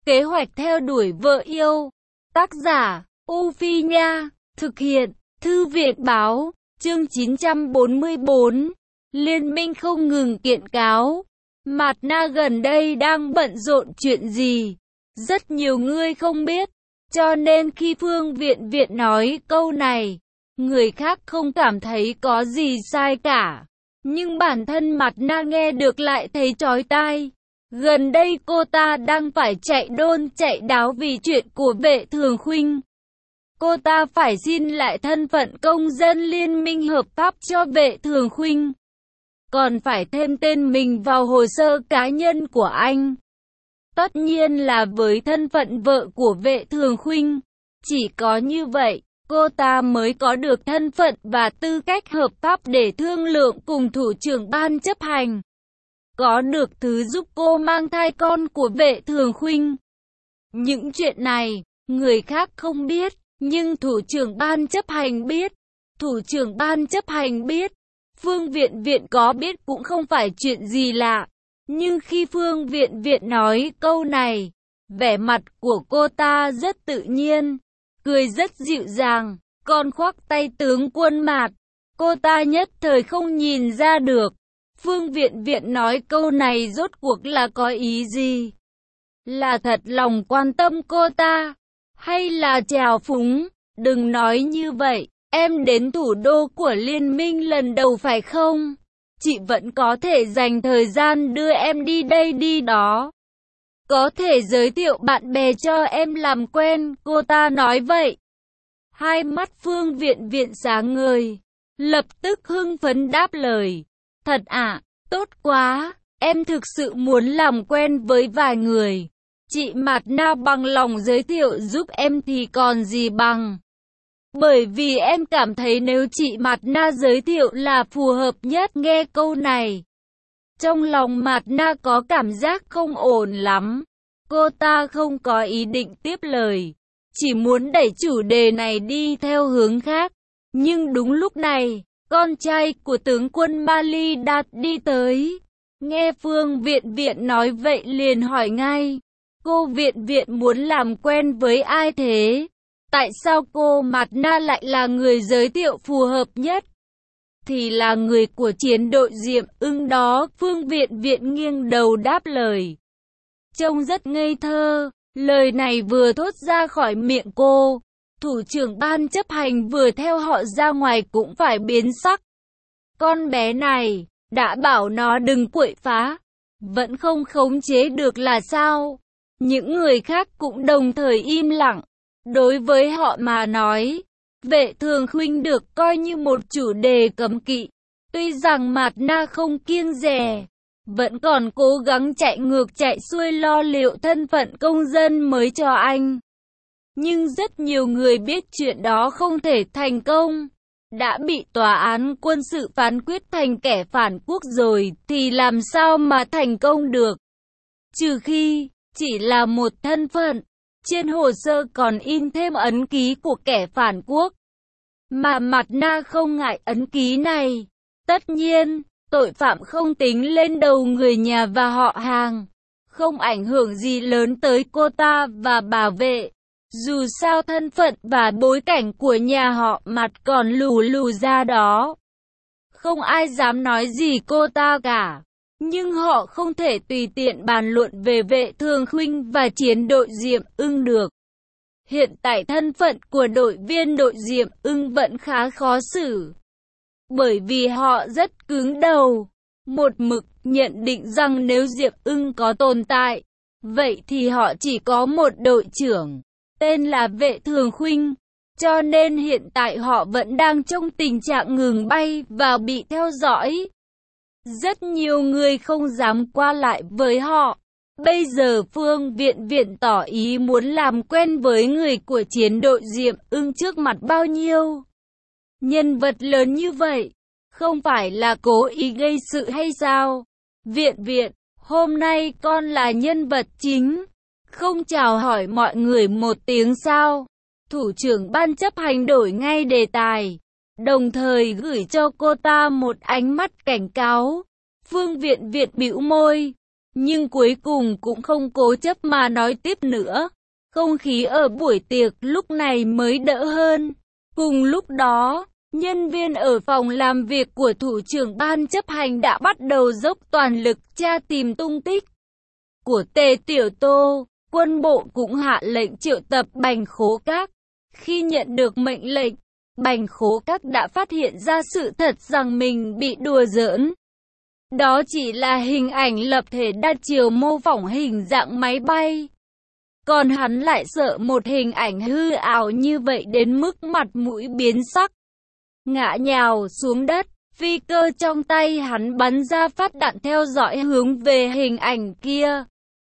Kế hoạch theo đuổi vợ yêu. Tác giả, U Phi Nha. Thực hiện, Thư viện Báo. Chương 944. Liên minh không ngừng kiện cáo. Mạt Na gần đây đang bận rộn chuyện gì? Rất nhiều người không biết. Cho nên khi Phương Viện Viện nói câu này, người khác không cảm thấy có gì sai cả. Nhưng bản thân Mạt Na nghe được lại thấy chói tai. Gần đây cô ta đang phải chạy đôn chạy đáo vì chuyện của Vệ Thường Khuynh. Cô ta phải xin lại thân phận công dân liên minh hợp pháp cho Vệ Thường Khuynh. Còn phải thêm tên mình vào hồ sơ cá nhân của anh. Tất nhiên là với thân phận vợ của Vệ Thường Khuynh. Chỉ có như vậy, cô ta mới có được thân phận và tư cách hợp pháp để thương lượng cùng thủ trưởng ban chấp hành. Có được thứ giúp cô mang thai con của Vệ Thường Khuynh. Những chuyện này, người khác không biết, nhưng thủ trưởng ban chấp hành biết. Thủ trưởng ban chấp hành biết. Phương Viện Viện có biết cũng không phải chuyện gì lạ. Nhưng khi Phương Viện Viện nói câu này, vẻ mặt của cô ta rất tự nhiên, cười rất dịu dàng, còn khoác tay tướng quân Mạt. Cô ta nhất thời không nhìn ra được. Phương Viện Viện nói câu này rốt cuộc là có ý gì? Là thật lòng quan tâm cô ta? Hay là trào phúng? Đừng nói như vậy, em đến thủ đô của liên minh lần đầu phải không? Chị vẫn có thể dành thời gian đưa em đi đây đi đó. Có thể giới thiệu bạn bè cho em làm quen, cô ta nói vậy. Hai mắt Phương Viện Viện sáng ngời, lập tức hưng phấn đáp lời. Thật ạ, tốt quá, em thực sự muốn làm quen với vài người. Chị Mạt Na bằng lòng giới thiệu giúp em thì còn gì bằng. Bởi vì em cảm thấy nếu chị Mạt Na giới thiệu là phù hợp nhất. Nghe câu này, trong lòng Mạt Na có cảm giác không ổn lắm. Cô ta không có ý định tiếp lời, chỉ muốn đẩy chủ đề này đi theo hướng khác. Nhưng đúng lúc này, con trai của tướng quân Mali Đạt đi tới. Nghe Phương Viện Viện nói vậy liền hỏi ngay. Cô Viện Viện muốn làm quen với ai thế? Tại sao cô Mạt Na lại là người giới thiệu phù hợp nhất? Thì là người của chiến đội Diệm Ưng đó. Phương Viện Viện nghiêng đầu đáp lời. Trông rất ngây thơ. Lời này vừa thốt ra khỏi miệng cô, thủ trưởng ban chấp hành vừa theo họ ra ngoài cũng phải biến sắc. Con bé này, đã bảo nó đừng quậy phá, vẫn không khống chế được là sao? Những người khác cũng đồng thời im lặng. Đối với họ mà nói, Vệ Thường Khuynh được coi như một chủ đề cấm kỵ. Tuy rằng Mạt Na không kiêng dè, vẫn còn cố gắng chạy ngược chạy xuôi lo liệu thân phận công dân mới cho anh. Nhưng rất nhiều người biết chuyện đó không thể thành công. Đã bị tòa án quân sự phán quyết thành kẻ phản quốc rồi thì làm sao mà thành công được? Trừ khi chỉ là một thân phận, trên hồ sơ còn in thêm ấn ký của kẻ phản quốc. Mà Mạt Na không ngại ấn ký này. Tất nhiên, tội phạm không tính lên đầu người nhà và họ hàng, không ảnh hưởng gì lớn tới cô ta và bà Vệ. Dù sao thân phận và bối cảnh của nhà họ Mạt còn lù lù ra đó. Không ai dám nói gì cô ta cả. Nhưng họ không thể tùy tiện bàn luận về Vệ Thường Khuynh và chiến đội Diệm Ưng được. Hiện tại thân phận của đội viên đội Diệm Ưng vẫn khá khó xử. Bởi vì họ rất cứng đầu, một mực nhận định rằng nếu Diệm Ưng có tồn tại, vậy thì họ chỉ có một đội trưởng, tên là Vệ Thường Khuynh. Cho nên hiện tại họ vẫn đang trong tình trạng ngừng bay và bị theo dõi. Rất nhiều người không dám qua lại với họ. Bây giờ Phương Viện Viện tỏ ý muốn làm quen với người của chiến đội Diệm Ưng trước mặt bao nhiêu nhân vật lớn như vậy. Không phải là cố ý gây sự hay sao? Viện Viện, hôm nay con là nhân vật chính, không chào hỏi mọi người một tiếng sao? Thủ trưởng ban chấp hành đổi ngay đề tài, đồng thời gửi cho cô ta một ánh mắt cảnh cáo. Phương Viện Viện bĩu môi, nhưng cuối cùng cũng không cố chấp mà nói tiếp nữa. Không khí ở buổi tiệc lúc này mới đỡ hơn. Cùng lúc đó, nhân viên ở phòng làm việc của thủ trưởng ban chấp hành đã bắt đầu dốc toàn lực tra tìm tung tích của Tề Tiểu Tô. Quân bộ cũng hạ lệnh triệu tập Bành Khố Các. Khi nhận được mệnh lệnh, Bành Khố Các đã phát hiện ra sự thật rằng mình bị đùa giỡn. Đó chỉ là hình ảnh lập thể đa chiều mô phỏng hình dạng máy bay. Còn hắn lại sợ một hình ảnh hư ảo như vậy đến mức mặt mũi biến sắc. Ngã nhào xuống đất, phi cơ trong tay hắn bắn ra phát đạn theo dõi hướng về hình ảnh kia.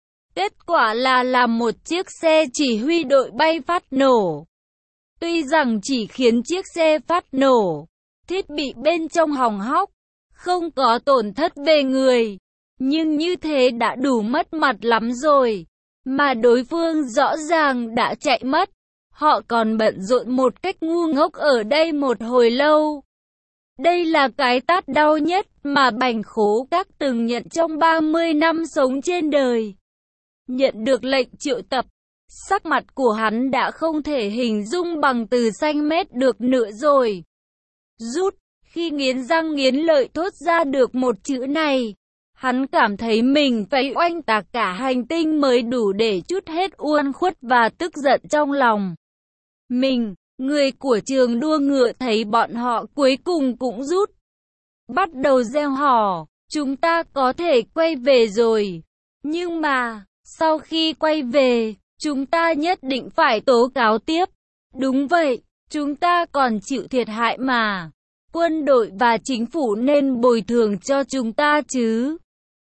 Kết quả là một chiếc xe chỉ huy đội bay phát nổ. Tuy rằng chỉ khiến chiếc xe phát nổ, thiết bị bên trong hỏng hóc, không có tổn thất về người, nhưng như thế đã đủ mất mặt lắm rồi. Mà đối phương rõ ràng đã chạy mất. Họ còn bận rộn một cách ngu ngốc ở đây một hồi lâu. Đây là cái tát đau nhất mà Bành Khố Các từng nhận trong 30 năm sống trên đời. Nhận được lệnh triệu tập, sắc mặt của hắn đã không thể hình dung bằng từ xanh mét được nữa rồi. Rút, khi nghiến răng nghiến lợi thốt ra được một chữ này, hắn cảm thấy mình phải oanh tạc cả hành tinh mới đủ để trút hết uất khuất và tức giận trong lòng. Mình, người của trường đua ngựa thấy bọn họ cuối cùng cũng rút. Bắt đầu reo hò, chúng ta có thể quay về rồi. Nhưng mà, sau khi quay về, chúng ta nhất định phải tố cáo tiếp. Đúng vậy, chúng ta còn chịu thiệt hại mà. Quân đội và chính phủ nên bồi thường cho chúng ta chứ.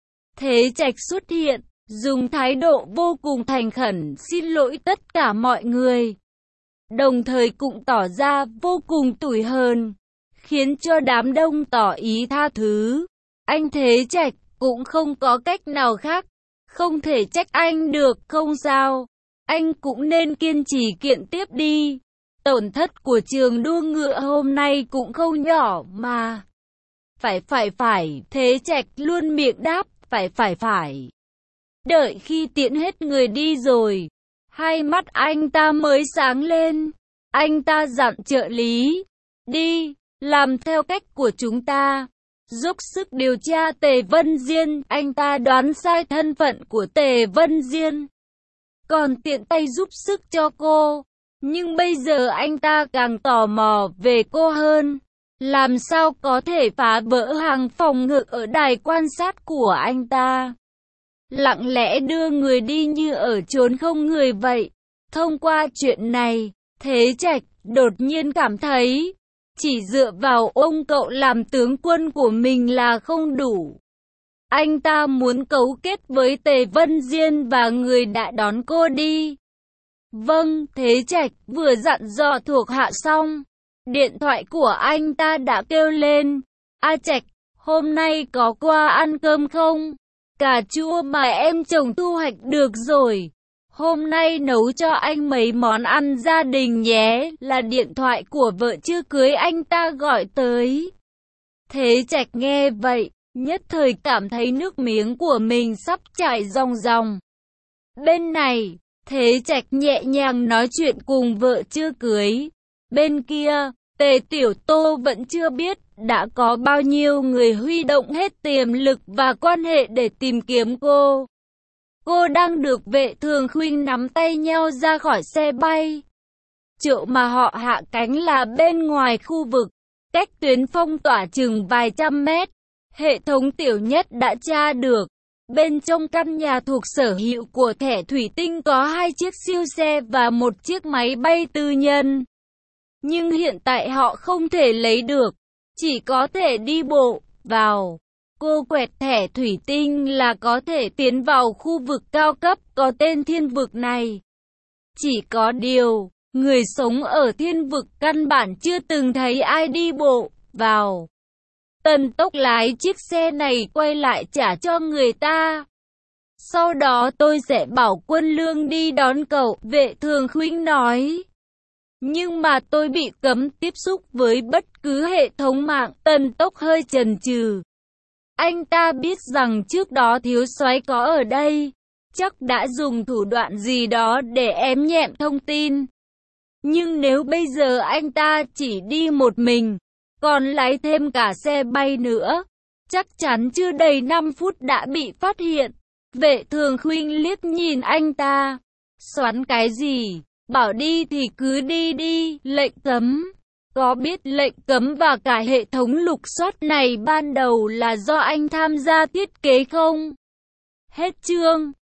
Thế Trạch xuất hiện, dùng thái độ vô cùng thành khẩn xin lỗi tất cả mọi người. Đồng thời cũng tỏ ra vô cùng tủi hờn, khiến cho đám đông tỏ ý tha thứ. Anh Thế Trạch cũng không có cách nào khác, không thể trách anh được, không sao. Anh cũng nên kiên trì kiện tiếp đi. Tổn thất của trường đua ngựa hôm nay cũng không nhỏ mà. Phải, Thế Trạch luôn miệng đáp, phải. Đợi khi tiễn hết người đi rồi, hai mắt anh ta mới sáng lên. Anh ta dặn trợ lý, đi, làm theo cách của chúng ta. Dốc sức điều tra Tề Vân Diên. Anh ta đoán sai thân phận của Tề Vân Diên, còn tiện tay giúp sức cho cô. Nhưng bây giờ anh ta càng tò mò về cô hơn. Làm sao có thể phá vỡ hàng phòng ngự ở đài quan sát của anh ta? Lặng lẽ đưa người đi như ở chốn không người vậy. Thông qua chuyện này, Thế Trạch đột nhiên cảm thấy, chỉ dựa vào ông cậu làm tướng quân của mình là không đủ. Anh ta muốn cấu kết với Tề Vân Diên và người đã đón cô đi. Vâng, Thế Trạch vừa dặn dò thuộc hạ xong, điện thoại của anh ta đã kêu lên. A Trạch, hôm nay có qua ăn cơm không? Cà chua mà em chồng thu hoạch được rồi. Hôm nay nấu cho anh mấy món ăn gia đình nhé. Là điện thoại của vợ chưa cưới anh ta gọi tới. Thế Trạch nghe vậy, nhất thời cảm thấy nước miếng của mình sắp chảy ròng ròng. Bên này, Thế Trạch nhẹ nhàng nói chuyện cùng vợ chưa cưới. Bên kia, Tề Tiểu Tô vẫn chưa biết đã có bao nhiêu người huy động hết tiềm lực và quan hệ để tìm kiếm cô. Cô đang được Vệ Thường Khuynh nắm tay nhau ra khỏi xe bay. Chỗ mà họ hạ cánh là bên ngoài khu vực, cách tuyến phong tỏa chừng vài trăm mét. Hệ thống Tiểu Nhất đã tra được. Bên trong căn nhà thuộc sở hữu của Thẻ Thủy Tinh có 2 chiếc siêu xe và 1 chiếc máy bay tư nhân. Nhưng hiện tại họ không thể lấy được, chỉ có thể đi bộ vào. Cô quẹt thẻ thủy tinh là có thể tiến vào khu vực cao cấp có tên thiên vực này. Chỉ có điều, người sống ở thiên vực căn bản chưa từng thấy ai đi bộ vào. Tần Tốc lái chiếc xe này quay lại trả cho người ta. Sau đó tôi sẽ bảo Quân Lương đi đón cậu, Vệ Thường Khuynh nói. Nhưng mà tôi bị cấm tiếp xúc với bất cứ hệ thống mạng. Tần Tốc hơi chần chừ. Anh ta biết rằng trước đó thiếu soái có ở đây, chắc đã dùng thủ đoạn gì đó để ém nhẹm thông tin. Nhưng nếu bây giờ anh ta chỉ đi một mình, còn lái thêm cả xe bay nữa, chắc chắn chưa đầy 5 phút đã bị phát hiện. Vệ Thường Khuynh liếc nhìn anh ta. Xoắn cái gì? Bảo đi thì cứ đi đi, lệnh cấm. Có biết lệnh cấm và cả hệ thống lục soát này ban đầu là do anh tham gia thiết kế không? Hết chương.